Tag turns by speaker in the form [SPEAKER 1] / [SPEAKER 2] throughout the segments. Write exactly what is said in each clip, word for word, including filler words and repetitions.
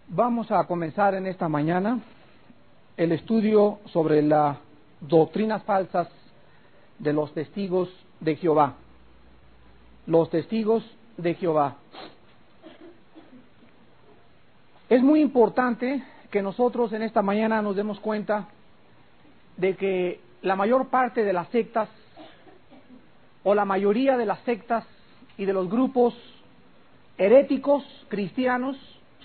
[SPEAKER 1] Vamos a comenzar en esta mañana el estudio sobre las doctrinas falsas de los testigos de Jehová. Los testigos de Jehová. Es muy importante que nosotros en esta mañana nos demos cuenta de que la mayor parte de las sectas, o la mayoría de las sectas y de los grupos heréticos cristianos,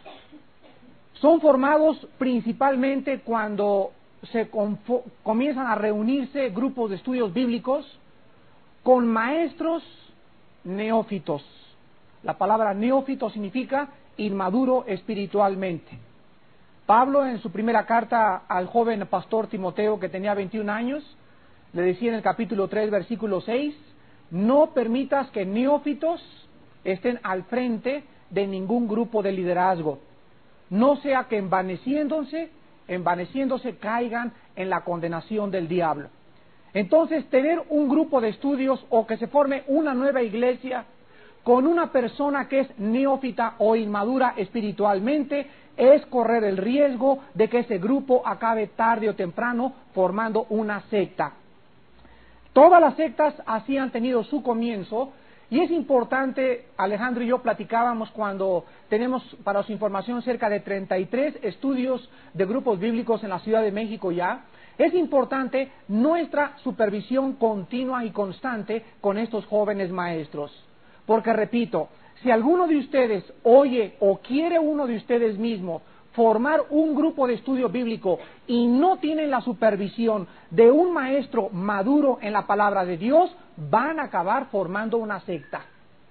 [SPEAKER 1] son formados principalmente cuando se comienzan a reunirse grupos de estudios bíblicos con maestros neófitos. La palabra neófito significa inmaduro espiritualmente. Pablo, en su primera carta al joven pastor Timoteo, que tenía veintiún años, le decía en el capítulo tres, versículo seis, no permitas que neófitos estén al frente de ningún grupo de liderazgo, no sea que envaneciéndose, envaneciéndose caigan en la condenación del diablo. Entonces, tener un grupo de estudios o que se forme una nueva iglesia con una persona que es neófita o inmadura espiritualmente es correr el riesgo de que ese grupo acabe tarde o temprano formando una secta. Todas las sectas así han tenido su comienzo. Y es importante, Alejandro y yo platicábamos cuando tenemos para su información cerca de treinta y tres estudios de grupos bíblicos en la Ciudad de México ya. Es importante nuestra supervisión continua y constante con estos jóvenes maestros. Porque repito, si alguno de ustedes oye o quiere uno de ustedes mismo formar un grupo de estudio bíblico y no tienen la supervisión de un maestro maduro en la palabra de Dios, van a acabar formando una secta.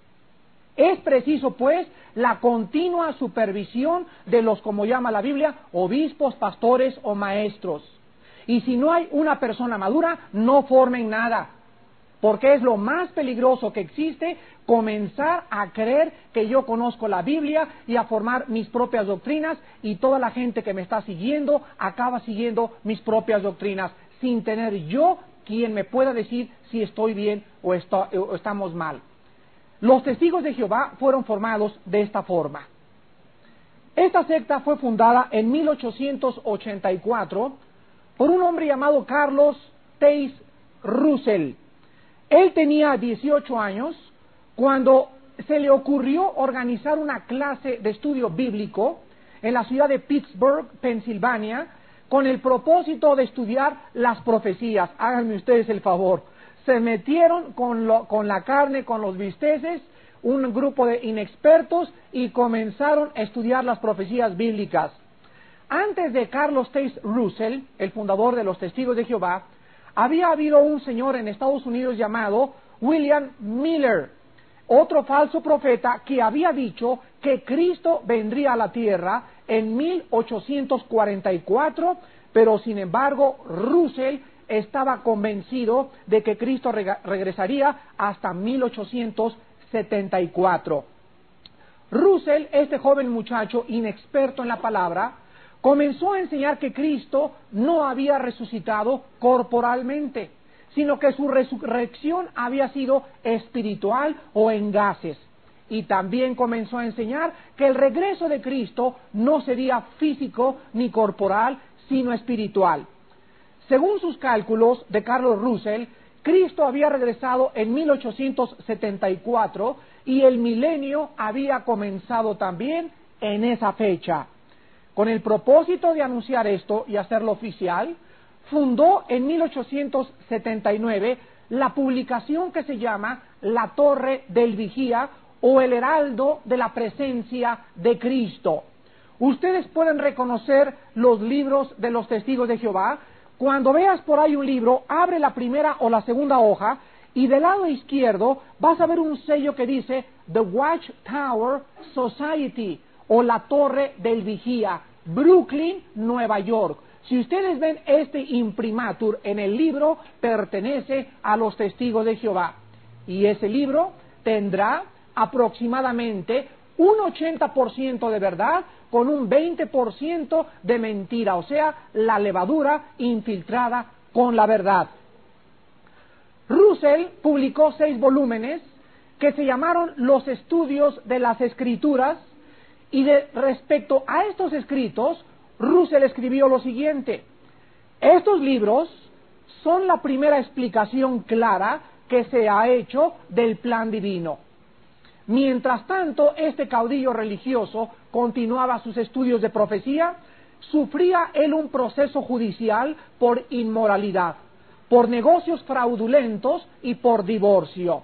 [SPEAKER 1] Es preciso, pues, la continua supervisión de los, como llama la Biblia, obispos, pastores o maestros. Y si no hay una persona madura, no formen nada. Porque es lo más peligroso que existe, comenzar a creer que yo conozco la Biblia y a formar mis propias doctrinas, y toda la gente que me está siguiendo acaba siguiendo mis propias doctrinas, sin tener yo quien me pueda decir si estoy bien o, está, o estamos mal. Los testigos de Jehová fueron formados de esta forma. Esta secta fue fundada en mil ochocientos ochenta y cuatro por un hombre llamado Carlos Taze Russell. Él tenía dieciocho años cuando se le ocurrió organizar una clase de estudio bíblico en la ciudad de Pittsburgh, Pensilvania, con el propósito de estudiar las profecías. Háganme ustedes el favor. Se metieron con, lo, con la carne, con los bisteces, un grupo de inexpertos, y comenzaron a estudiar las profecías bíblicas. Antes de Carlos Taze Russell, el fundador de los Testigos de Jehová, había habido un señor en Estados Unidos llamado William Miller, otro falso profeta que había dicho que Cristo vendría a la tierra en mil ochocientos cuarenta y cuatro, pero sin embargo Russell estaba convencido de que Cristo reg- regresaría hasta mil ochocientos setenta y cuatro. Russell, este joven muchacho inexperto en la palabra, comenzó a enseñar que Cristo no había resucitado corporalmente, sino que su resurrección había sido espiritual o en gases. Y también comenzó a enseñar que el regreso de Cristo no sería físico ni corporal, sino espiritual. Según sus cálculos de Carlos Russell, Cristo había regresado en mil ochocientos setenta y cuatro y el milenio había comenzado también en esa fecha. Con el propósito de anunciar esto y hacerlo oficial, fundó en mil ochocientos setenta y nueve la publicación que se llama La Torre del Vigía, o el Heraldo de la Presencia de Cristo. Ustedes pueden reconocer los libros de los Testigos de Jehová. Cuando veas por ahí un libro, abre la primera o la segunda hoja, y del lado izquierdo vas a ver un sello que dice The Watchtower Society, o la Torre del Vigía, Brooklyn, Nueva York. Si ustedes ven este imprimatur en el libro, pertenece a los Testigos de Jehová. Y ese libro tendrá aproximadamente un ochenta por ciento de verdad con un veinte por ciento de mentira, o sea, la levadura infiltrada con la verdad. Russell publicó seis volúmenes que se llamaron Los Estudios de las Escrituras, Y de, respecto a estos escritos, Russell escribió lo siguiente: estos libros son la primera explicación clara que se ha hecho del plan divino. Mientras tanto, este caudillo religioso continuaba sus estudios de profecía. Sufría él un proceso judicial por inmoralidad, por negocios fraudulentos y por divorcio.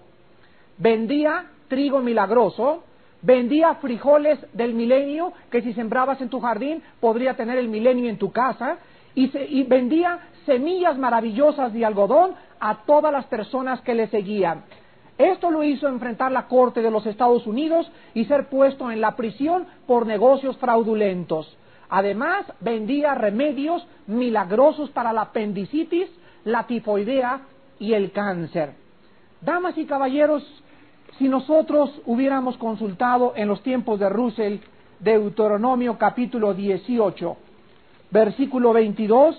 [SPEAKER 1] Vendía trigo milagroso, vendía frijoles del milenio, que si sembrabas en tu jardín podría tener el milenio en tu casa, y, se, y vendía semillas maravillosas de algodón a todas las personas que le seguían. Esto lo hizo enfrentar la corte de los Estados Unidos y ser puesto en la prisión por negocios fraudulentos. Además, vendía remedios milagrosos para la apendicitis, la tifoidea y el cáncer. Damas y caballeros, si nosotros hubiéramos consultado en los tiempos de Russell Deuteronomio capítulo dieciocho, versículo veintidós,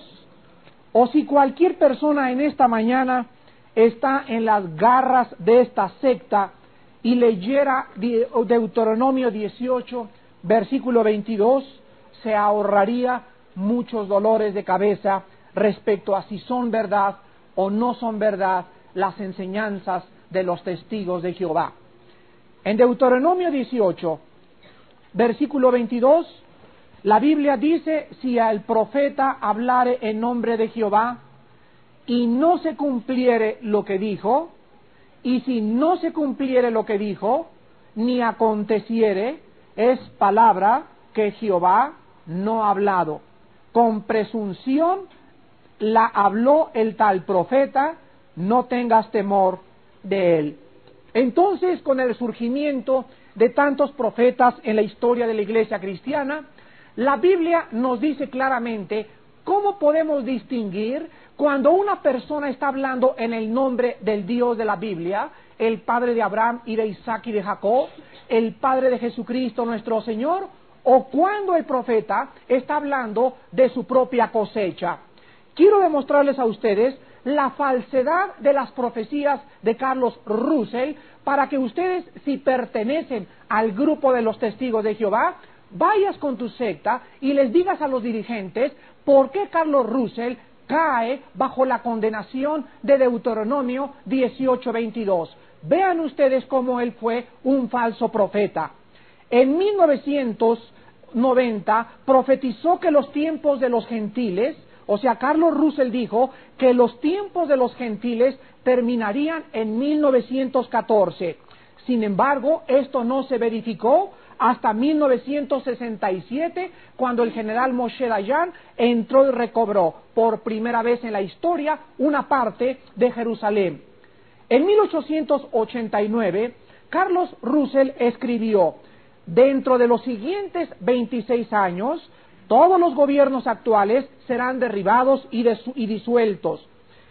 [SPEAKER 1] o si cualquier persona en esta mañana está en las garras de esta secta y leyera Deuteronomio dieciocho, versículo veintidós, se ahorraría muchos dolores de cabeza respecto a si son verdad o no son verdad las enseñanzas de los testigos de Jehová. En Deuteronomio dieciocho, versículo veintidós, la Biblia dice: si el profeta hablare en nombre de Jehová y no se cumpliere lo que dijo, y si no se cumpliere lo que dijo, ni aconteciere, es palabra que Jehová no ha hablado. Con presunción la habló el tal profeta, no tengas temor de él. Entonces, con el surgimiento de tantos profetas en la historia de la iglesia cristiana, la Biblia nos dice claramente cómo podemos distinguir cuando una persona está hablando en el nombre del Dios de la Biblia, el Padre de Abraham y de Isaac y de Jacob, el Padre de Jesucristo nuestro Señor, o cuando el profeta está hablando de su propia cosecha. Quiero demostrarles a ustedes la falsedad de las profecías de Carlos Russell, para que ustedes, si pertenecen al grupo de los testigos de Jehová, vayas con tu secta y les digas a los dirigentes por qué Carlos Russell cae bajo la condenación de Deuteronomio dieciocho veintidós. Vean ustedes cómo él fue un falso profeta. En mil novecientos noventa profetizó que los tiempos de los gentiles, o sea, Carlos Russell dijo que los tiempos de los gentiles terminarían en mil novecientos catorce. Sin embargo, esto no se verificó hasta mil novecientos sesenta y siete, cuando el general Moshe Dayan entró y recobró por primera vez en la historia una parte de Jerusalén. En mil ochocientos ochenta y nueve, Carlos Russell escribió: dentro de los siguientes veintiséis años, todos los gobiernos actuales serán derribados y, y disueltos.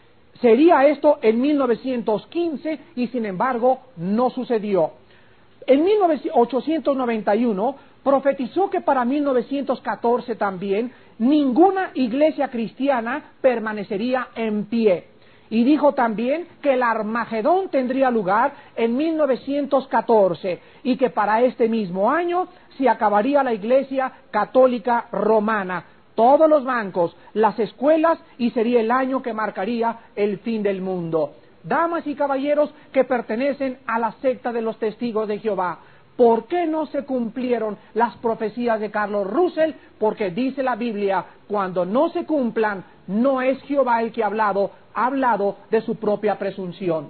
[SPEAKER 1] Sería esto en mil novecientos quince y sin embargo no sucedió. En mil ochocientos noventa y uno profetizó que para mil novecientos catorce también ninguna iglesia cristiana permanecería en pie. Y dijo también que el Armagedón tendría lugar en mil novecientos catorce y que para este mismo año se acabaría la Iglesia Católica Romana, todos los bancos, las escuelas, y sería el año que marcaría el fin del mundo. Damas y caballeros que pertenecen a la secta de los testigos de Jehová, ¿por qué no se cumplieron las profecías de Carlos Russell? Porque dice la Biblia: cuando no se cumplan, no es Jehová el que ha hablado, ha hablado de su propia presunción.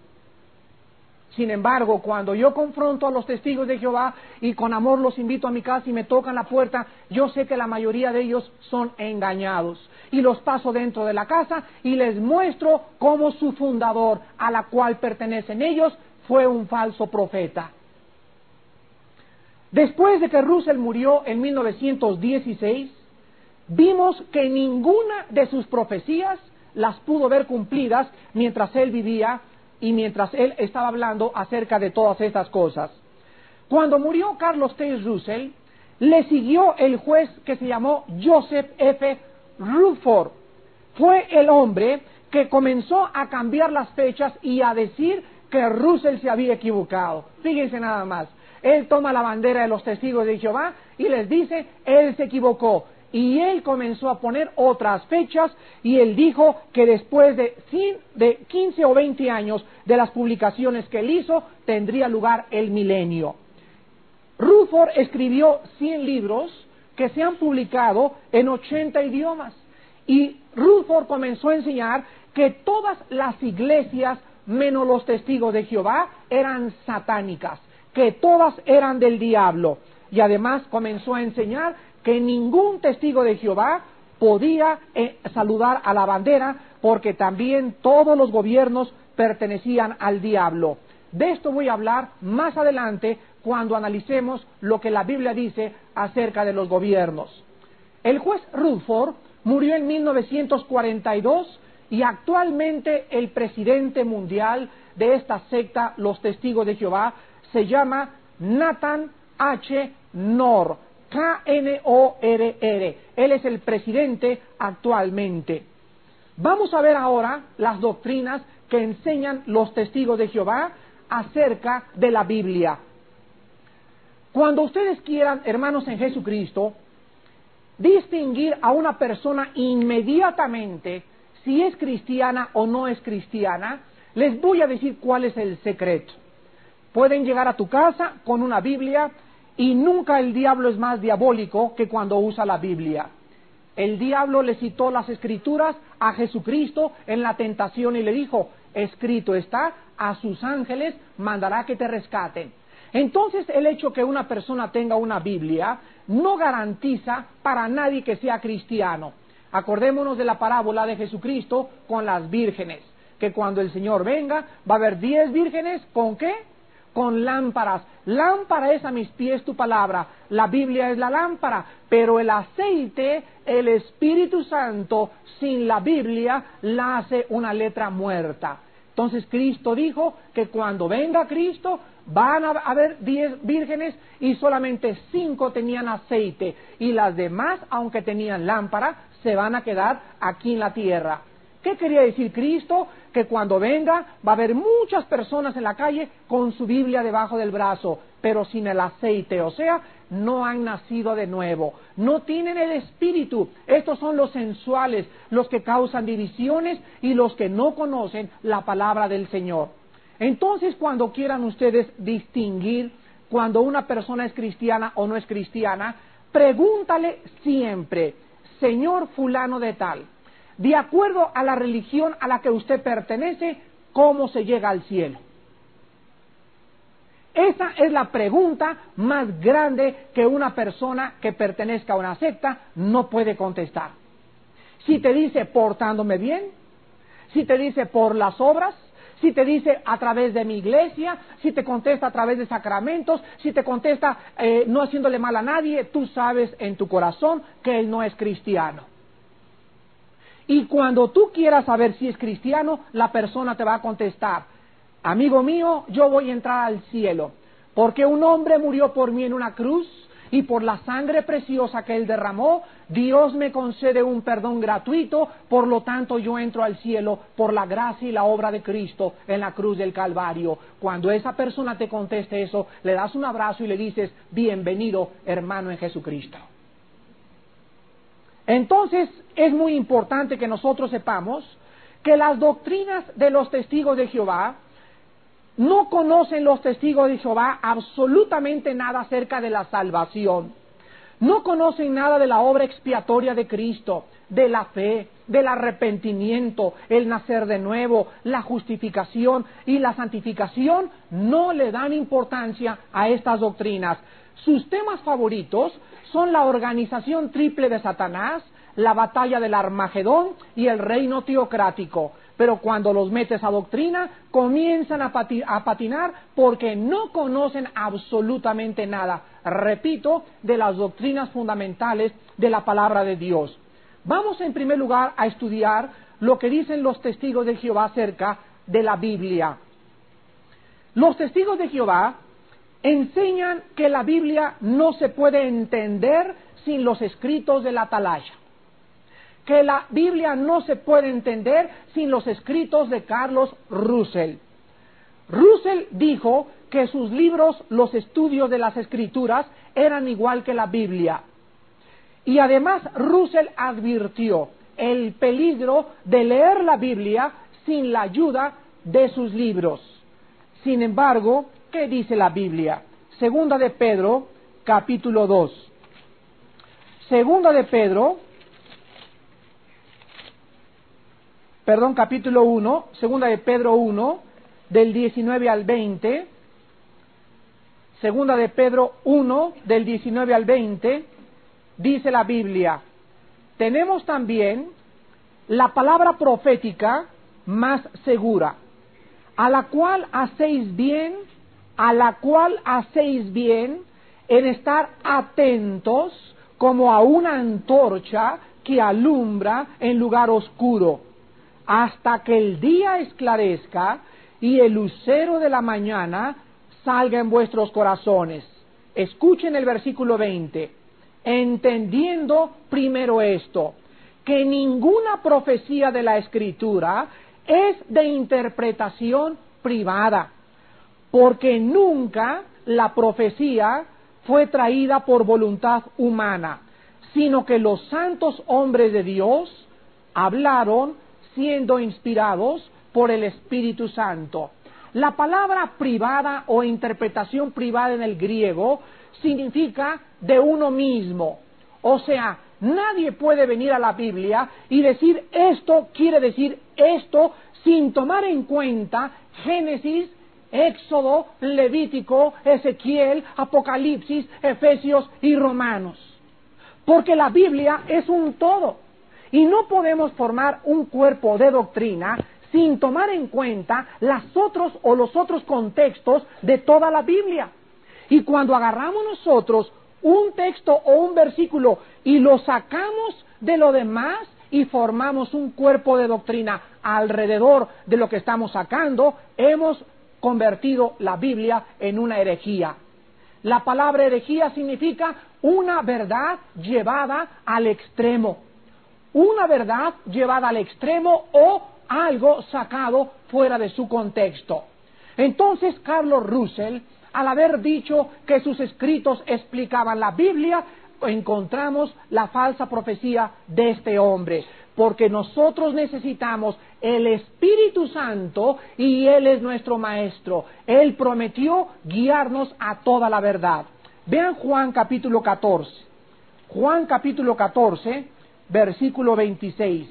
[SPEAKER 1] Sin embargo, cuando yo confronto a los testigos de Jehová y con amor los invito a mi casa y me tocan la puerta, yo sé que la mayoría de ellos son engañados. Y los paso dentro de la casa y les muestro cómo su fundador, a la cual pertenecen ellos, fue un falso profeta. Después de que Russell murió en mil novecientos dieciséis, vimos que ninguna de sus profecías las pudo ver cumplidas mientras él vivía y mientras él estaba hablando acerca de todas estas cosas. Cuando murió Carlos Taze Russell, le siguió el juez que se llamó Joseph F. Rutherford. Fue el hombre que comenzó a cambiar las fechas y a decir que Russell se había equivocado. Fíjense nada más. él toma la bandera de los testigos de Jehová y les dice, él se equivocó. Y él comenzó a poner otras fechas y él dijo que después de, de quince o veinte años de las publicaciones que él hizo, tendría lugar el milenio. Rutherford escribió cien libros que se han publicado en ochenta idiomas. Y Rutherford comenzó a enseñar que todas las iglesias, menos los testigos de Jehová, eran satánicas, que todas eran del diablo. Y además comenzó a enseñar que ningún testigo de Jehová podía eh, saludar a la bandera, porque también todos los gobiernos pertenecían al diablo. De esto voy a hablar más adelante cuando analicemos lo que la Biblia dice acerca de los gobiernos. El juez Rutherford murió en mil novecientos cuarenta y dos y actualmente el presidente mundial de esta secta, los Testigos de Jehová, se llama Nathan H. Knorr, K N O R R. Él es el presidente actualmente. Vamos a ver ahora las doctrinas que enseñan los Testigos de Jehová acerca de la Biblia. Cuando ustedes quieran, hermanos en Jesucristo, distinguir a una persona inmediatamente si es cristiana o no es cristiana, les voy a decir cuál es el secreto. Pueden llegar a tu casa con una Biblia y nunca el diablo es más diabólico que cuando usa la Biblia. El diablo le citó las Escrituras a Jesucristo en la tentación y le dijo, escrito está, a sus ángeles mandará que te rescaten. Entonces el hecho que una persona tenga una Biblia no garantiza para nadie que sea cristiano. Acordémonos de la parábola de Jesucristo con las vírgenes, que cuando el Señor venga va a haber diez vírgenes, ¿con qué? Con lámparas. Lámpara es a mis pies tu palabra, la Biblia es la lámpara, pero el aceite, el Espíritu Santo, sin la Biblia, la hace una letra muerta. Entonces Cristo dijo que cuando venga Cristo van a haber diez vírgenes y solamente cinco tenían aceite y las demás, aunque tenían lámpara, se van a quedar aquí en la tierra. ¿Qué quería decir Cristo? Que cuando venga va a haber muchas personas en la calle con su Biblia debajo del brazo, pero sin el aceite, o sea, no han nacido de nuevo, no tienen el Espíritu. Estos son los sensuales, los que causan divisiones y los que no conocen la palabra del Señor. Entonces, cuando quieran ustedes distinguir cuando una persona es cristiana o no es cristiana, pregúntale siempre, Señor fulano de tal, de acuerdo a la religión a la que usted pertenece, ¿cómo se llega al cielo? Esa es la pregunta más grande que una persona que pertenezca a una secta no puede contestar. Si te dice portándome bien, si te dice por las obras, si te dice a través de mi iglesia, si te contesta a través de sacramentos, si te contesta eh, no haciéndole mal a nadie, tú sabes en tu corazón que él no es cristiano. Y cuando tú quieras saber si es cristiano, la persona te va a contestar, amigo mío, yo voy a entrar al cielo, porque un hombre murió por mí en una cruz, y por la sangre preciosa que él derramó, Dios me concede un perdón gratuito, por lo tanto yo entro al cielo por la gracia y la obra de Cristo en la cruz del Calvario. Cuando esa persona te conteste eso, le das un abrazo y le dices, bienvenido hermano en Jesucristo. Entonces es muy importante que nosotros sepamos que las doctrinas de los testigos de Jehová, no conocen los testigos de Jehová absolutamente nada acerca de la salvación. No conocen nada de la obra expiatoria de Cristo, de la fe, del arrepentimiento, el nacer de nuevo, la justificación y la santificación. No le dan importancia a estas doctrinas. Sus temas favoritos son la organización triple de Satanás, la batalla del Armagedón y el reino teocrático. Pero cuando los metes a doctrina, comienzan a, pati a patinar porque no conocen absolutamente nada, repito, de las doctrinas fundamentales de la palabra de Dios. Vamos en primer lugar a estudiar lo que dicen los testigos de Jehová acerca de la Biblia. Los testigos de Jehová enseñan que la Biblia no se puede entender sin los escritos de la Atalaya, que la Biblia no se puede entender sin los escritos de Carlos Russell. Russell dijo que sus libros, los estudios de las Escrituras, eran igual que la Biblia. Y además Russell advirtió el peligro de leer la Biblia sin la ayuda de sus libros. Sin embargo, ¿qué dice la Biblia? Segunda de Pedro, capítulo dos. Segunda de Pedro, perdón, capítulo uno, segunda de Pedro uno, del diecinueve al veinte. Segunda de Pedro uno, del diecinueve al veinte, dice la Biblia: tenemos también la palabra profética más segura, a la cual hacéis bien, a la cual hacéis bien en estar atentos como a una antorcha que alumbra en lugar oscuro, hasta que el día esclarezca y el lucero de la mañana salga en vuestros corazones. Escuchen el versículo veinte. Entendiendo primero esto, que ninguna profecía de la Escritura es de interpretación privada, porque nunca la profecía fue traída por voluntad humana, sino que los santos hombres de Dios hablaron siendo inspirados por el Espíritu Santo. La palabra privada o interpretación privada en el griego significa de uno mismo. O sea, nadie puede venir a la Biblia y decir esto quiere decir esto sin tomar en cuenta Génesis, Éxodo, Levítico, Ezequiel, Apocalipsis, Efesios y Romanos. Porque la Biblia es un todo. Y no podemos formar un cuerpo de doctrina sin tomar en cuenta las otros o los otros contextos de toda la Biblia. Y cuando agarramos nosotros un texto o un versículo y lo sacamos de lo demás y formamos un cuerpo de doctrina alrededor de lo que estamos sacando, hemos convertido la Biblia en una herejía. La palabra herejía significa una verdad llevada al extremo. Una verdad llevada al extremo o algo sacado fuera de su contexto. Entonces Carlos Russell, al haber dicho que sus escritos explicaban la Biblia, encontramos la falsa profecía de este hombre, porque nosotros necesitamos el Espíritu Santo y Él es nuestro Maestro. Él prometió guiarnos a toda la verdad. Vean Juan capítulo catorce. Juan capítulo catorce, versículo veintiséis.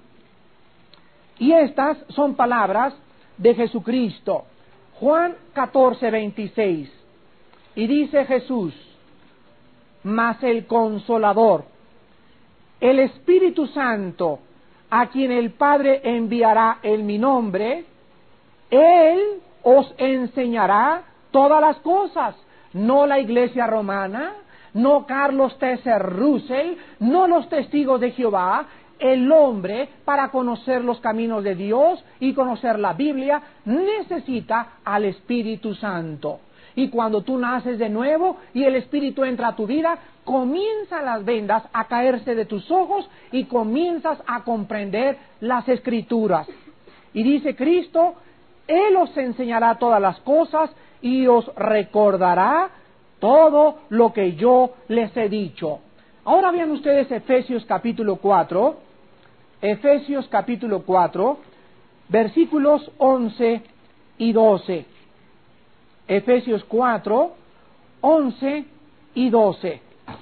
[SPEAKER 1] Y estas son palabras de Jesucristo. Juan catorce, veintiséis. Y dice Jesús: mas el Consolador, el Espíritu Santo, a quien el Padre enviará en mi nombre, Él os enseñará todas las cosas. No la Iglesia Romana, no Carlos T. Russell, no los testigos de Jehová. El hombre, para conocer los caminos de Dios y conocer la Biblia, necesita al Espíritu Santo. Y cuando tú naces de nuevo y el Espíritu entra a tu vida, comienzan las vendas a caerse de tus ojos y comienzas a comprender las Escrituras. Y dice Cristo: Él os enseñará todas las cosas y os recordará todo lo que yo les he dicho. Ahora vean ustedes Efesios capítulo cuatro, Efesios capítulo cuatro, versículos once y doce. Efesios cuatro, once y doce.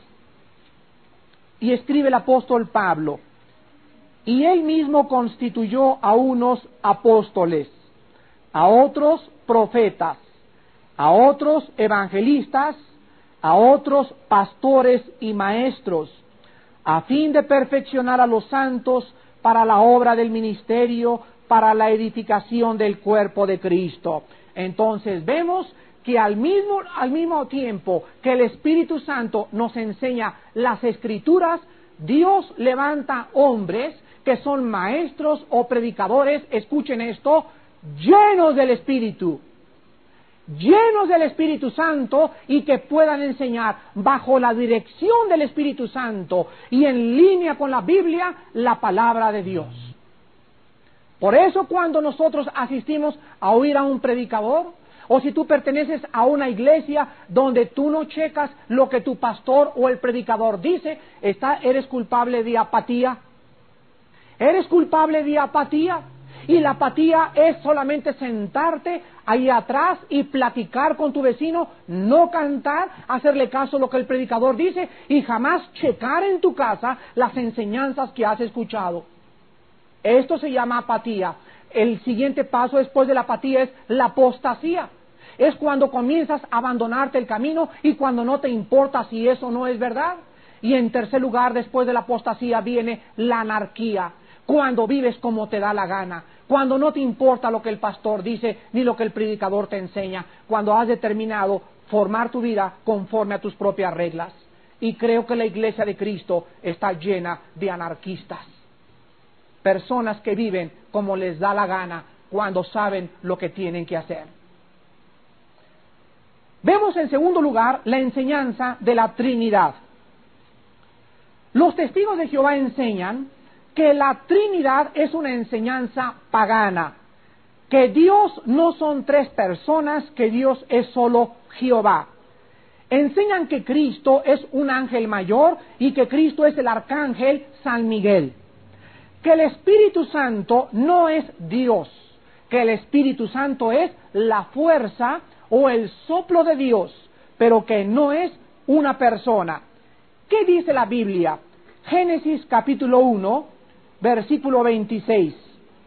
[SPEAKER 1] Y escribe el apóstol Pablo: y él mismo constituyó a unos apóstoles, a otros profetas, a otros evangelistas, a otros pastores y maestros, a fin de perfeccionar a los santos para la obra del ministerio, para la edificación del cuerpo de Cristo. Entonces vemos que al mismo, al mismo tiempo que el Espíritu Santo nos enseña las Escrituras, Dios levanta hombres que son maestros o predicadores, escuchen esto, llenos del Espíritu, llenos del Espíritu Santo y que puedan enseñar bajo la dirección del Espíritu Santo y en línea con la Biblia la palabra de Dios. Por eso cuando nosotros asistimos a oír a un predicador, o si tú perteneces a una iglesia donde tú no checas lo que tu pastor o el predicador dice, está, eres culpable de apatía. Eres culpable de apatía. Y la apatía es solamente sentarte ahí atrás y platicar con tu vecino, no cantar, hacerle caso a lo que el predicador dice y jamás checar en tu casa las enseñanzas que has escuchado. Esto se llama apatía. El siguiente paso después de la apatía es la apostasía. Es cuando comienzas a abandonarte el camino y cuando no te importa si eso no es verdad. Y en tercer lugar, después de la apostasía, viene la anarquía. Cuando vives como te da la gana, cuando no te importa lo que el pastor dice ni lo que el predicador te enseña, cuando has determinado formar tu vida conforme a tus propias reglas. Y creo que la iglesia de Cristo está llena de anarquistas, personas que viven como les da la gana cuando saben lo que tienen que hacer. Vemos en segundo lugar la enseñanza de la Trinidad. Los testigos de Jehová enseñan que la Trinidad es una enseñanza pagana, que Dios no son tres personas, que Dios es solo Jehová. Enseñan que Cristo es un ángel mayor y que Cristo es el arcángel San Miguel. Que el Espíritu Santo no es Dios, que el Espíritu Santo es la fuerza o el soplo de Dios, pero que no es una persona. ¿Qué dice la Biblia? Génesis capítulo uno, versículo veintiséis.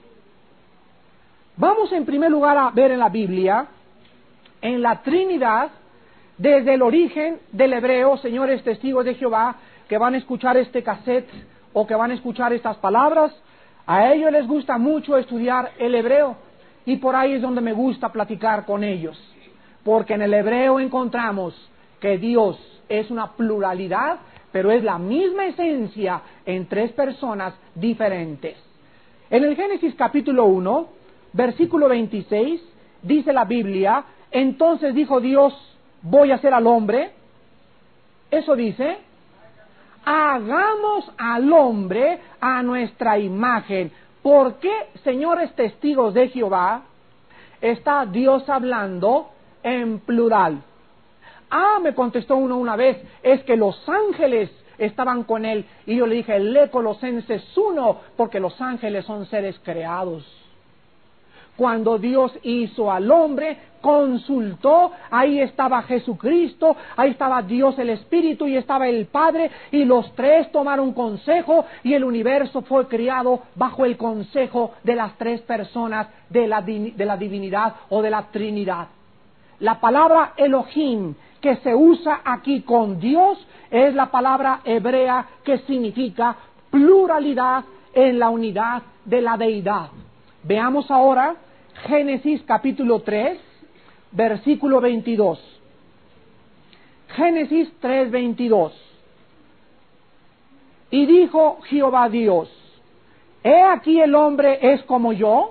[SPEAKER 1] Vamos en primer lugar a ver en la Biblia, en la Trinidad, desde el origen del hebreo. Señores testigos de Jehová que van a escuchar este cassette o que van a escuchar estas palabras, a ellos les gusta mucho estudiar el hebreo y por ahí es donde me gusta platicar con ellos, porque en el hebreo encontramos que Dios es una pluralidad, pero es la misma esencia en tres personas diferentes. En el Génesis capítulo uno, versículo veintiséis, dice la Biblia, entonces dijo Dios, voy a hacer al hombre. Eso dice, hagamos al hombre a nuestra imagen. ¿Por qué, señores testigos de Jehová, está Dios hablando en plural? Ah, me contestó uno una vez, es que los ángeles estaban con él. Y yo le dije, lee Colosenses uno, porque los ángeles son seres creados. Cuando Dios hizo al hombre, consultó, ahí estaba Jesucristo, ahí estaba Dios el Espíritu y estaba el Padre, y los tres tomaron consejo y el universo fue creado bajo el consejo de las tres personas de la, de la divinidad o de la Trinidad. La palabra Elohim que se usa aquí con Dios es la palabra hebrea que significa pluralidad en la unidad de la deidad. Veamos ahora Génesis capítulo tres, versículo veintidós. Génesis tres, veintidós. Y dijo Jehová Dios, he aquí el hombre es como yo.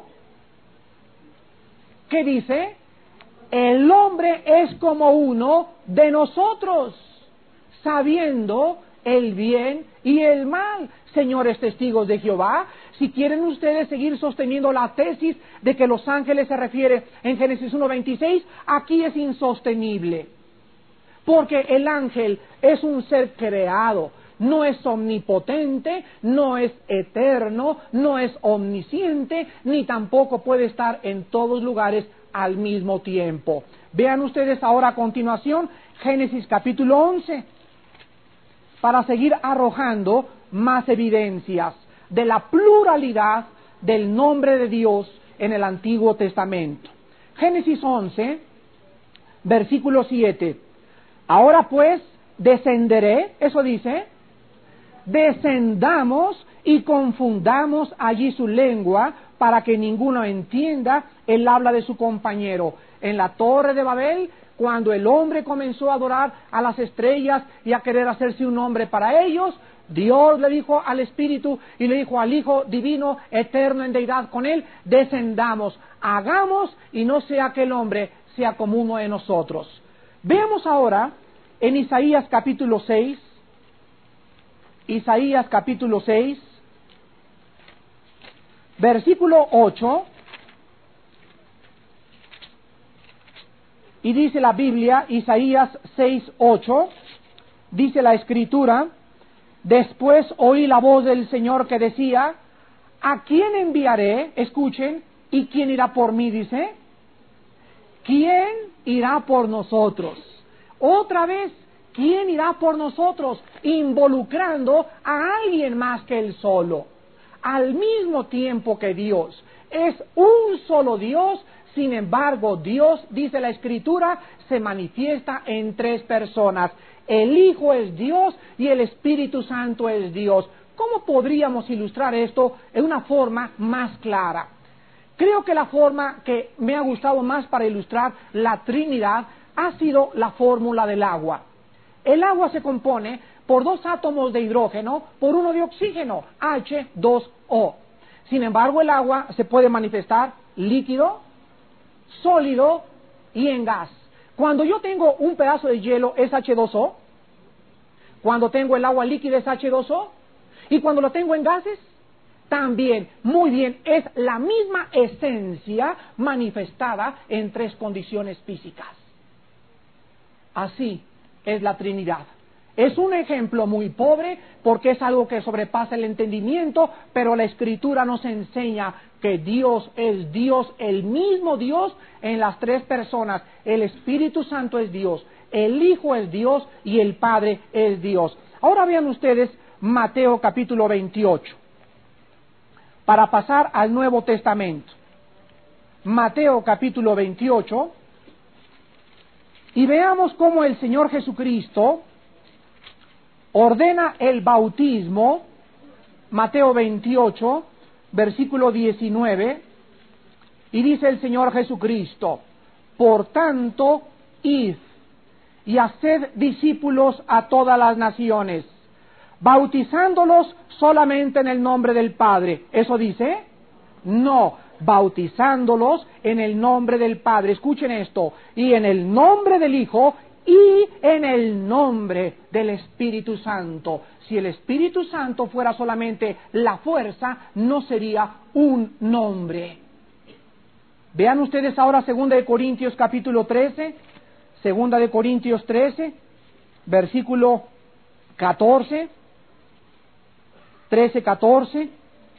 [SPEAKER 1] ¿Qué dice? El hombre es como uno de nosotros, sabiendo el bien y el mal. Señores testigos de Jehová, si quieren ustedes seguir sosteniendo la tesis de que los ángeles se refiere en Génesis uno veintiséis, aquí es insostenible. Porque el ángel es un ser creado, no es omnipotente, no es eterno, no es omnisciente, ni tampoco puede estar en todos lugares al mismo tiempo. Vean ustedes ahora a continuación Génesis capítulo once, para seguir arrojando más evidencias de la pluralidad del nombre de Dios en el Antiguo Testamento. Génesis once, versículo siete. Ahora pues, descenderé, eso dice, descendamos y confundamos allí su lengua para que ninguno entienda el habla de su compañero. En la torre de Babel, cuando el hombre comenzó a adorar a las estrellas y a querer hacerse un nombre para ellos, Dios le dijo al Espíritu y le dijo al Hijo divino, eterno en deidad con él, descendamos, hagamos y no sea que el hombre sea como uno de nosotros. Veamos ahora en Isaías capítulo seis, Isaías capítulo seis, versículo ocho. Y dice la Biblia, Isaías seis ocho, dice la Escritura: después oí la voz del Señor que decía, ¿a quién enviaré? Escuchen, ¿y quién irá por mí? Dice, ¿quién irá por nosotros? Otra vez, ¿quién irá por nosotros? Involucrando a alguien más que Él solo. Al mismo tiempo que Dios es un solo Dios, sin embargo, Dios, dice la Escritura, se manifiesta en tres personas. El Hijo es Dios y el Espíritu Santo es Dios. ¿Cómo podríamos ilustrar esto en una forma más clara? Creo que la forma que me ha gustado más para ilustrar la Trinidad ha sido la fórmula del agua. El agua se compone por dos átomos de hidrógeno por uno de oxígeno, H dos O. Sin embargo, el agua se puede manifestar líquido, sólido y en gas. Cuando yo tengo un pedazo de hielo es H dos O, cuando tengo el agua líquida es H dos O, y cuando lo tengo en gases, también, muy bien, es la misma esencia manifestada en tres condiciones físicas. Así es la Trinidad. Es un ejemplo muy pobre porque es algo que sobrepasa el entendimiento, pero la Escritura nos enseña que Dios es Dios, el mismo Dios en las tres personas. El Espíritu Santo es Dios, el Hijo es Dios y el Padre es Dios. Ahora vean ustedes Mateo capítulo veintiocho, para pasar al Nuevo Testamento. Mateo capítulo veintiocho, y veamos cómo el Señor Jesucristo ordena el bautismo. Mateo veintiocho, versículo diecinueve, y dice el Señor Jesucristo: por tanto, id y haced discípulos a todas las naciones, bautizándolos solamente en el nombre del Padre. ¿Eso dice? No, bautizándolos en el nombre del Padre. Escuchen esto: y en el nombre del Hijo y en el nombre del Espíritu Santo. Si el Espíritu Santo fuera solamente la fuerza, no sería un nombre. Vean ustedes ahora segunda de Corintios capítulo trece, segunda de Corintios trece, versículo catorce, trece, catorce,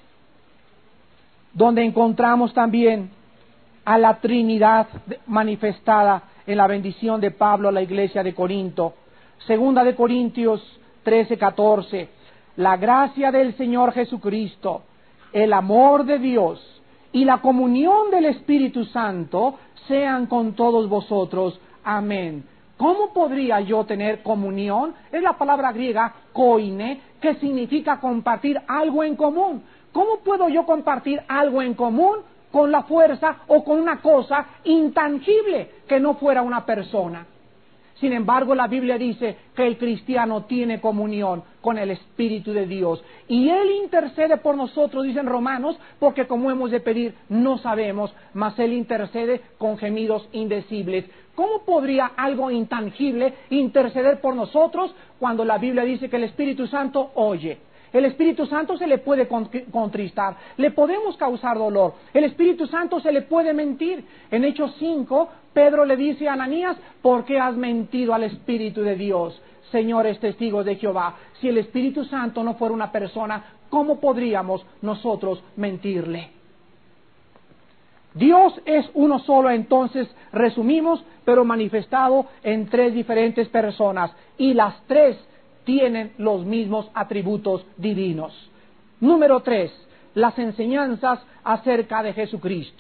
[SPEAKER 1] donde encontramos también a la Trinidad manifestada en la bendición de Pablo a la iglesia de Corinto. Segunda de Corintios trece, catorce. La gracia del Señor Jesucristo, el amor de Dios y la comunión del Espíritu Santo sean con todos vosotros. Amén. ¿Cómo podría yo tener comunión? Es la palabra griega koine, que significa compartir algo en común. ¿Cómo puedo yo compartir algo en común con la fuerza o con una cosa intangible que no fuera una persona? Sin embargo, la Biblia dice que el cristiano tiene comunión con el Espíritu de Dios. Y Él intercede por nosotros, dicen Romanos, porque como hemos de pedir, no sabemos, mas Él intercede con gemidos indecibles. ¿Cómo podría algo intangible interceder por nosotros cuando la Biblia dice que el Espíritu Santo oye? El Espíritu Santo se le puede contristar, le podemos causar dolor, el Espíritu Santo se le puede mentir. En Hechos cinco, Pedro le dice a Ananías: ¿por qué has mentido al Espíritu de Dios? Señores testigos de Jehová, si el Espíritu Santo no fuera una persona, ¿cómo podríamos nosotros mentirle? Dios es uno solo, entonces resumimos, pero manifestado en tres diferentes personas, y las tres tienen los mismos atributos divinos. Número tres, las enseñanzas acerca de Jesucristo.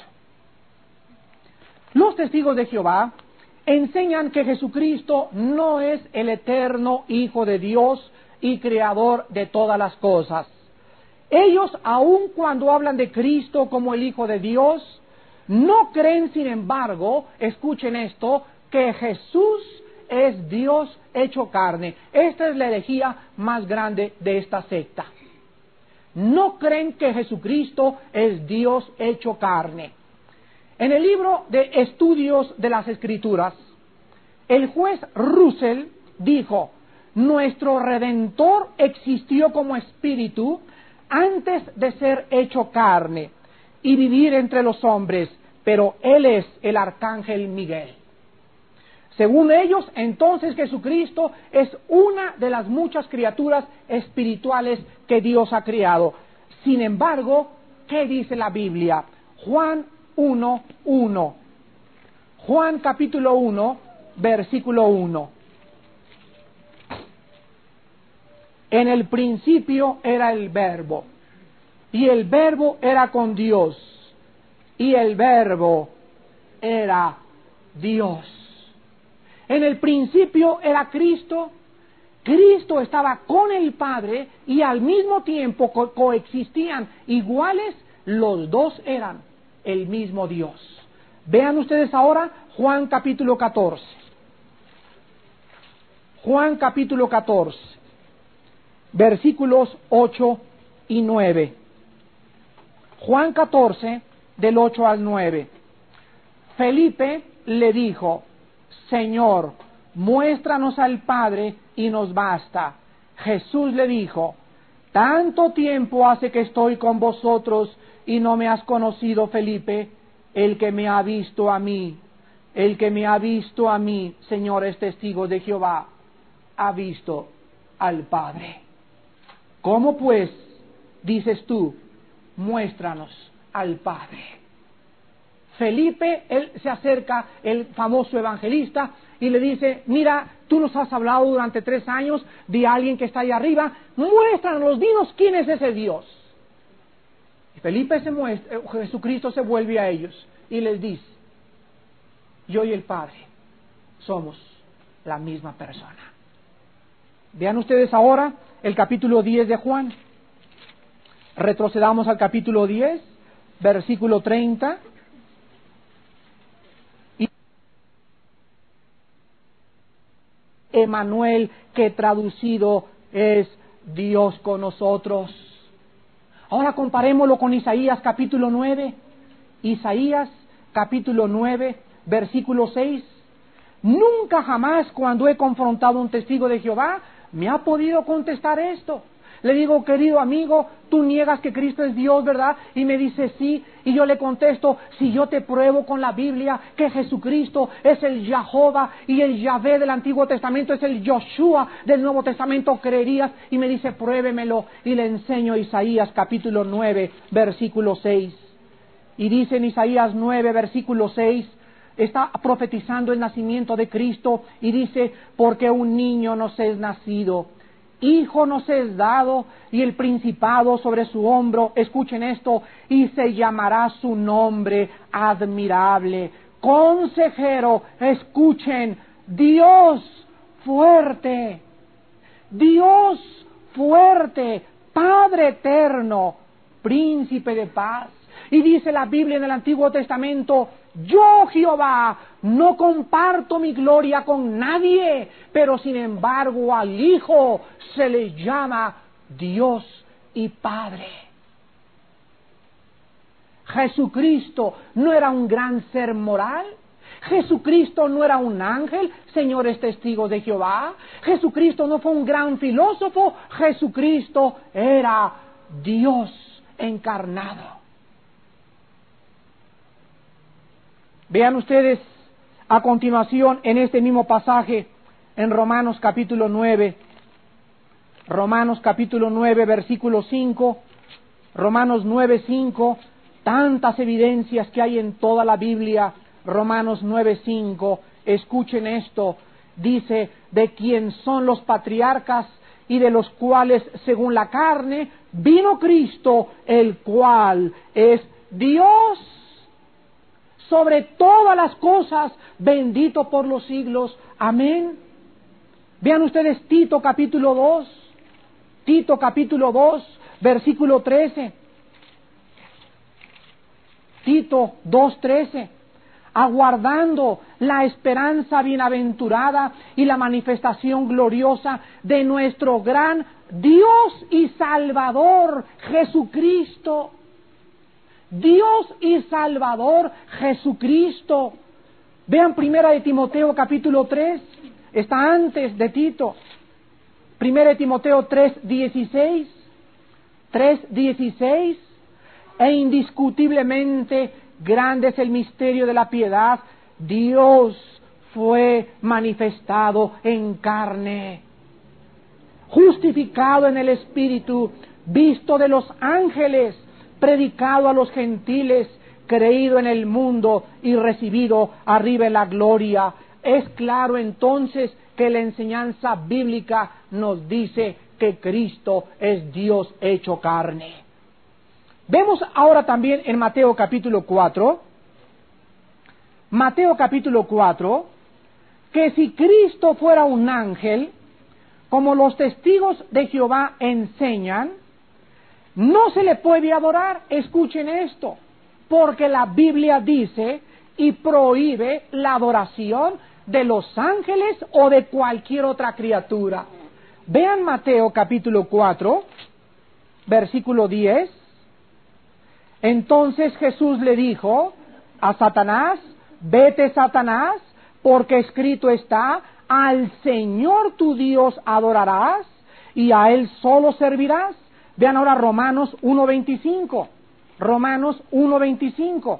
[SPEAKER 1] Los testigos de Jehová enseñan que Jesucristo no es el eterno Hijo de Dios y Creador de todas las cosas. Ellos, aun cuando hablan de Cristo como el Hijo de Dios, no creen, sin embargo, escuchen esto, que Jesús es Dios hecho carne. Esta es la herejía más grande de esta secta. No creen que Jesucristo es Dios hecho carne. En el libro de Estudios de las Escrituras, el juez Russell dijo: nuestro Redentor existió como espíritu antes de ser hecho carne y vivir entre los hombres, pero Él es el arcángel Miguel. Según ellos, entonces Jesucristo es una de las muchas criaturas espirituales que Dios ha creado. Sin embargo, ¿qué dice la Biblia? Juan uno, uno. Juan capítulo uno, versículo uno. En el principio era el Verbo, y el Verbo era con Dios, y el Verbo era Dios. En el principio era Cristo. Cristo estaba con el Padre y al mismo tiempo co- coexistían iguales, los dos eran el mismo Dios. Vean ustedes ahora Juan capítulo catorce. Juan capítulo catorce, versículos ocho y nueve. Juan catorce, del ocho al nueve. Felipe le dijo: Señor, muéstranos al Padre y nos basta. Jesús le dijo: tanto tiempo hace que estoy con vosotros y no me has conocido, Felipe. El que me ha visto a mí, el que me ha visto a mí, Señor, es testigo de Jehová, ha visto al Padre. ¿Cómo pues dices tú, muéstranos al Padre? Felipe, él se acerca, el famoso evangelista, y le dice: mira, tú nos has hablado durante tres años de alguien que está ahí arriba, muéstranos, dinos quién es ese Dios. Y Felipe se muestra, Jesucristo se vuelve a ellos y les dice: yo y el Padre somos la misma persona. Vean ustedes ahora el capítulo diez de Juan. Retrocedamos al capítulo diez, versículo treinta. Emanuel, que traducido es Dios con nosotros. Ahora comparémoslo con Isaías capítulo nueve. Isaías capítulo nueve, versículo seis. Nunca jamás, cuando he confrontado a un testigo de Jehová, me ha podido contestar esto. Le digo: querido amigo, tú niegas que Cristo es Dios, ¿verdad? Y me dice sí, y yo le contesto: si yo te pruebo con la Biblia que Jesucristo es el Jehová y el Yahvé del Antiguo Testamento es el Yoshua del Nuevo Testamento, ¿creerías? Y me dice: pruébemelo, y le enseño Isaías capítulo nueve, versículo seis. Y dice en Isaías nueve, versículo seis, está profetizando el nacimiento de Cristo, y dice: porque un niño nos es nacido, hijo nos es dado, y el principado sobre su hombro, escuchen esto, y se llamará su nombre admirable, consejero, escuchen, Dios fuerte, Dios fuerte, Padre eterno, príncipe de paz. Y dice la Biblia en el Antiguo Testamento: yo, Jehová, no comparto mi gloria con nadie, pero sin embargo al Hijo se le llama Dios y Padre. Jesucristo no era un gran ser moral. Jesucristo no era un ángel, señores testigos de Jehová. Jesucristo no fue un gran filósofo. Jesucristo era Dios encarnado. Vean ustedes a continuación en este mismo pasaje, en Romanos capítulo nueve, Romanos capítulo nueve, versículo cinco, Romanos nueve, cinco, tantas evidencias que hay en toda la Biblia. Romanos nueve, cinco, escuchen esto, dice: de quien son los patriarcas y de los cuales según la carne vino Cristo, el cual es Dios sobre todas las cosas, bendito por los siglos. Amén. Vean ustedes Tito capítulo dos, Tito capítulo dos, versículo trece. Tito dos, trece. Aguardando la esperanza bienaventurada y la manifestación gloriosa de nuestro gran Dios y Salvador Jesucristo. Dios y Salvador Jesucristo. Vean Primera de Timoteo capítulo tres, está antes de Tito. Primera de Timoteo tres, dieciséis, tres, dieciséis. E indiscutiblemente grande es el misterio de la piedad. Dios fue manifestado en carne, justificado en el Espíritu, visto de los ángeles, predicado a los gentiles, creído en el mundo y recibido arriba en la gloria. Es claro entonces que la enseñanza bíblica nos dice que Cristo es Dios hecho carne. Vemos ahora también en Mateo capítulo cuatro, Mateo capítulo cuatro, que si Cristo fuera un ángel, como los testigos de Jehová enseñan, no se le puede adorar. Escuchen esto, porque la Biblia dice y prohíbe la adoración de los ángeles o de cualquier otra criatura. Vean Mateo capítulo cuatro, versículo diez. Entonces Jesús le dijo a Satanás: vete, Satanás, porque escrito está: al Señor tu Dios adorarás y a Él solo servirás. Vean ahora Romanos uno veinticinco. Romanos uno veinticinco.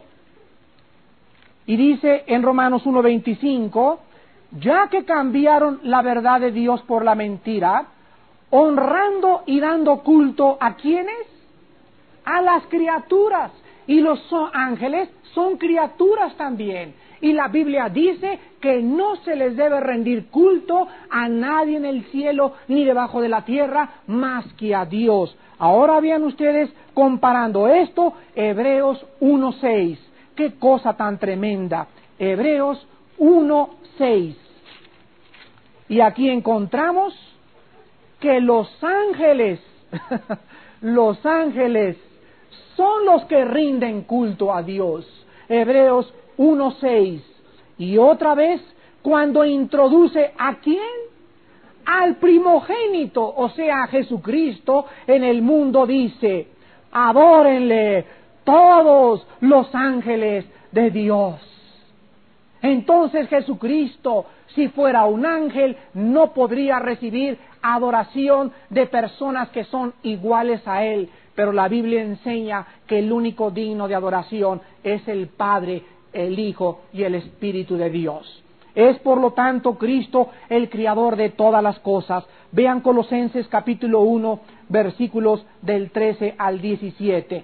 [SPEAKER 1] Y dice en Romanos uno veinticinco: ya que cambiaron la verdad de Dios por la mentira, honrando y dando culto ¿a quiénes? A las criaturas. Y los ángeles son criaturas también. Y la Biblia dice que no se les debe rendir culto a nadie en el cielo ni debajo de la tierra más que a Dios. Ahora vean ustedes, comparando esto, Hebreos uno seis. ¡Qué cosa tan tremenda! Hebreos uno seis. Y aquí encontramos que los ángeles, los ángeles son los que rinden culto a Dios. Hebreos uno seis. Y otra vez, cuando introduce ¿a quién? Al primogénito, o sea, a Jesucristo, en el mundo dice: adórenle todos los ángeles de Dios. Entonces Jesucristo, si fuera un ángel, no podría recibir adoración de personas que son iguales a Él. Pero la Biblia enseña que el único digno de adoración es el Padre, el Hijo y el Espíritu de Dios. Es por lo tanto Cristo el Creador de todas las cosas. Vean Colosenses capítulo uno, versículos del trece al diecisiete.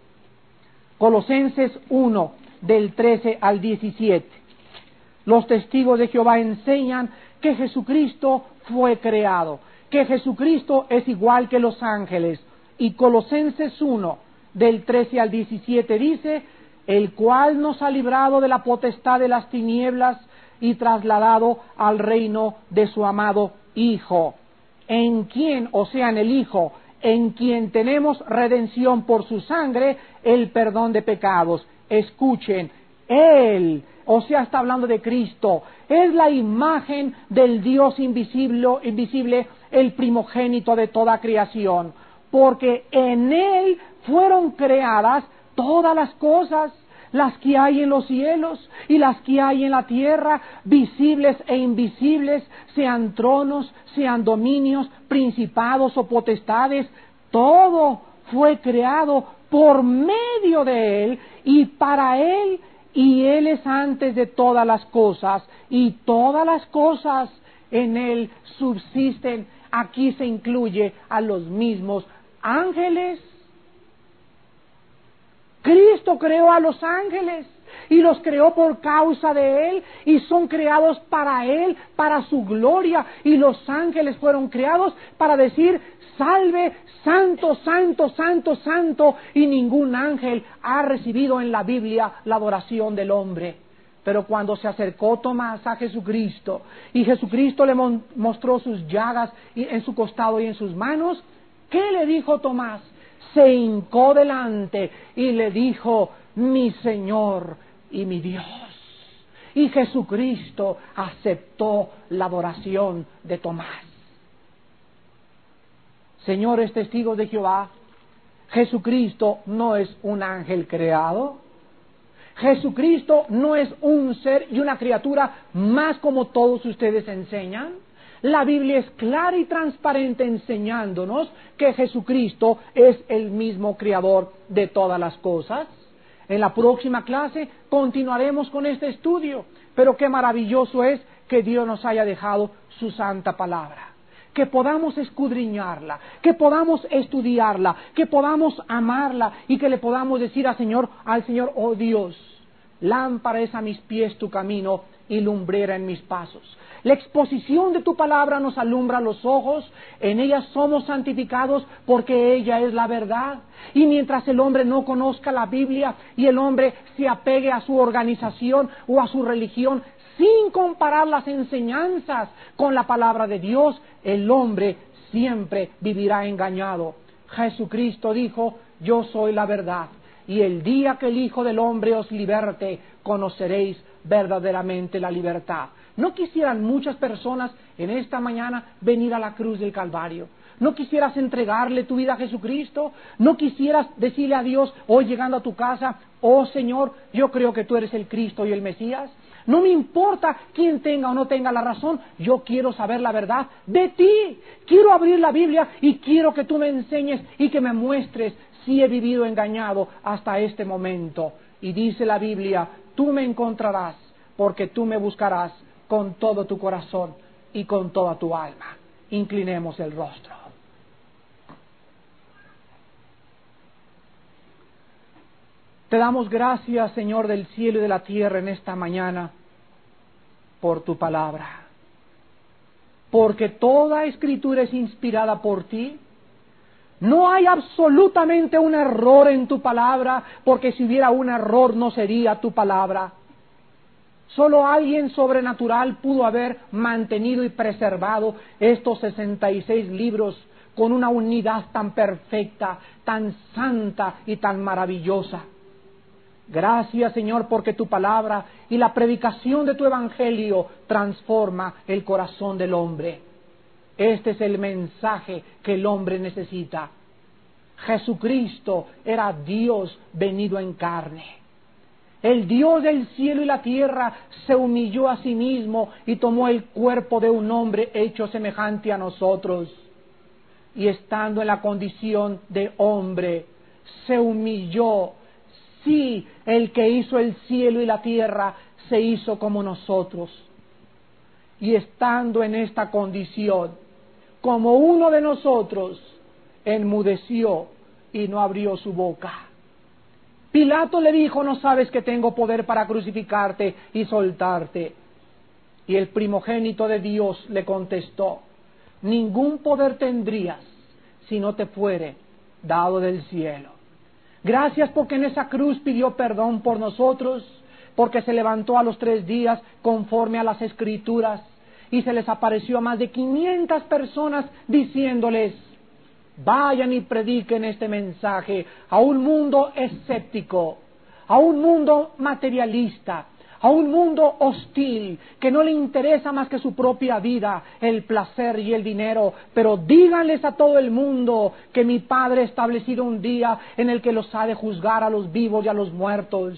[SPEAKER 1] Colosenses uno, del trece al diecisiete. Los testigos de Jehová enseñan que Jesucristo fue creado, que Jesucristo es igual que los ángeles. Y Colosenses uno, del trece al diecisiete dice: el cual nos ha librado de la potestad de las tinieblas y trasladado al reino de su amado Hijo, en quien, o sea, en el Hijo, en quien tenemos redención por su sangre, el perdón de pecados. Escuchen, Él, o sea, está hablando de Cristo, es la imagen del Dios invisible, invisible, el primogénito de toda creación, porque en Él fueron creadas todas las cosas, las que hay en los cielos y las que hay en la tierra, visibles e invisibles, sean tronos, sean dominios, principados o potestades. Todo fue creado por medio de Él y para Él, y Él es antes de todas las cosas, y todas las cosas en Él subsisten. Aquí se incluye a los mismos ángeles. Cristo creó a los ángeles y los creó por causa de Él y son creados para Él, para su gloria, y los ángeles fueron creados para decir: salve, santo, santo, santo, santo, y ningún ángel ha recibido en la Biblia la adoración del hombre. Pero cuando se acercó Tomás a Jesucristo y Jesucristo le mostró sus llagas en su costado y en sus manos, ¿qué le dijo Tomás? Se hincó delante y le dijo: mi Señor y mi Dios. Y Jesucristo aceptó la adoración de Tomás. Señores testigos de Jehová, Jesucristo no es un ángel creado. Jesucristo no es un ser y una criatura más como todos ustedes enseñan. La Biblia es clara y transparente enseñándonos que Jesucristo es el mismo creador de todas las cosas. En la próxima clase continuaremos con este estudio. Pero qué maravilloso es que Dios nos haya dejado su santa palabra. Que podamos escudriñarla, que podamos estudiarla, que podamos amarla y que le podamos decir al Señor, al Señor, oh Dios, lámpara es a mis pies tu camino y lumbrera en mis pasos. La exposición de tu palabra nos alumbra los ojos, en ella somos santificados porque ella es la verdad. Y mientras el hombre no conozca la Biblia y el hombre se apegue a su organización o a su religión, sin comparar las enseñanzas con la palabra de Dios, el hombre siempre vivirá engañado. Jesucristo dijo, yo soy la verdad, y el día que el Hijo del Hombre os liberte, conoceréis verdaderamente la libertad. ¿No quisieran muchas personas en esta mañana venir a la cruz del Calvario? ¿No quisieras entregarle tu vida a Jesucristo? ¿No quisieras decirle a Dios, hoy llegando a tu casa, oh Señor, yo creo que tú eres el Cristo y el Mesías? No me importa quién tenga o no tenga la razón, yo quiero saber la verdad de ti. Quiero abrir la Biblia y quiero que tú me enseñes y que me muestres si he vivido engañado hasta este momento. Y dice la Biblia, tú me encontrarás porque tú me buscarás con todo tu corazón y con toda tu alma. Inclinemos el rostro. Te damos gracias, Señor del cielo y de la tierra, en esta mañana, por tu palabra. Porque toda escritura es inspirada por ti. No hay absolutamente un error en tu palabra, porque si hubiera un error no sería tu palabra. Solo alguien sobrenatural pudo haber mantenido y preservado estos sesenta y seis libros con una unidad tan perfecta, tan santa y tan maravillosa. Gracias, Señor, porque tu palabra y la predicación de tu evangelio transforma el corazón del hombre. Este es el mensaje que el hombre necesita. Jesucristo era Dios venido en carne. El Dios del cielo y la tierra se humilló a sí mismo y tomó el cuerpo de un hombre hecho semejante a nosotros. Y estando en la condición de hombre, se humilló. Sí, el que hizo el cielo y la tierra se hizo como nosotros. Y estando en esta condición, como uno de nosotros, enmudeció y no abrió su boca. Pilato le dijo, ¿no sabes que tengo poder para crucificarte y soltarte? Y el primogénito de Dios le contestó, ningún poder tendrías si no te fuere dado del cielo. Gracias porque en esa cruz pidió perdón por nosotros, porque se levantó a los tres días conforme a las Escrituras y se les apareció a más de quinientas personas diciéndoles, vayan y prediquen este mensaje a un mundo escéptico, a un mundo materialista, a un mundo hostil, que no le interesa más que su propia vida, el placer y el dinero. Pero díganles a todo el mundo que mi Padre ha establecido un día en el que los ha de juzgar a los vivos y a los muertos.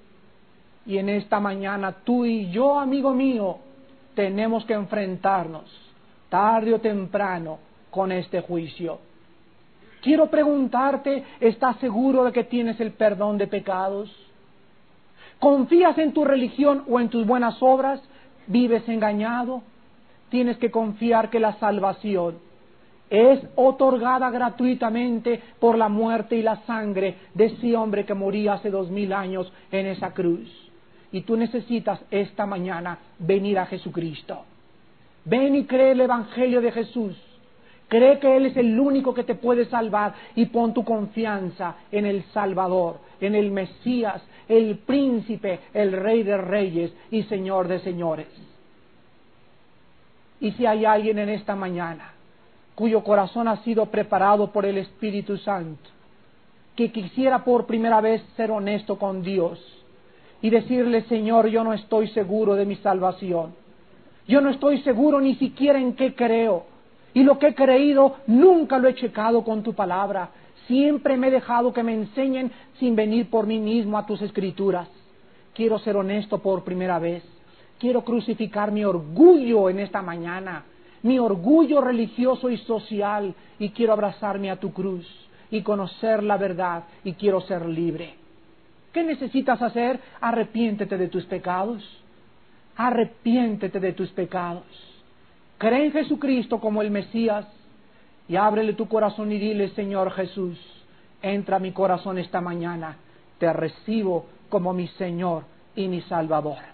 [SPEAKER 1] Y en esta mañana tú y yo, amigo mío, tenemos que enfrentarnos, tarde o temprano, con este juicio. Quiero preguntarte, ¿estás seguro de que tienes el perdón de pecados? ¿Confías en tu religión o en tus buenas obras? ¿Vives engañado? Tienes que confiar que la salvación es otorgada gratuitamente por la muerte y la sangre de ese hombre que moría hace dos mil años en esa cruz. Y tú necesitas esta mañana venir a Jesucristo. Ven y cree el Evangelio de Jesús. Cree que Él es el único que te puede salvar y pon tu confianza en el Salvador, en el Mesías, el Príncipe, el Rey de Reyes y Señor de Señores. Y si hay alguien en esta mañana cuyo corazón ha sido preparado por el Espíritu Santo, que quisiera por primera vez ser honesto con Dios y decirle, Señor, yo no estoy seguro de mi salvación, yo no estoy seguro ni siquiera en qué creo, y lo que he creído nunca lo he checado con tu palabra, siempre me he dejado que me enseñen sin venir por mí mismo a tus escrituras. Quiero ser honesto por primera vez, quiero crucificar mi orgullo en esta mañana, mi orgullo religioso y social, y quiero abrazarme a tu cruz y conocer la verdad, y quiero ser libre. ¿Qué necesitas hacer? Arrepiéntete de tus pecados. Arrepiéntete de tus pecados. Cree en Jesucristo como el Mesías y ábrele tu corazón y dile: Señor Jesús, entra a mi corazón esta mañana. Te recibo como mi Señor y mi Salvador.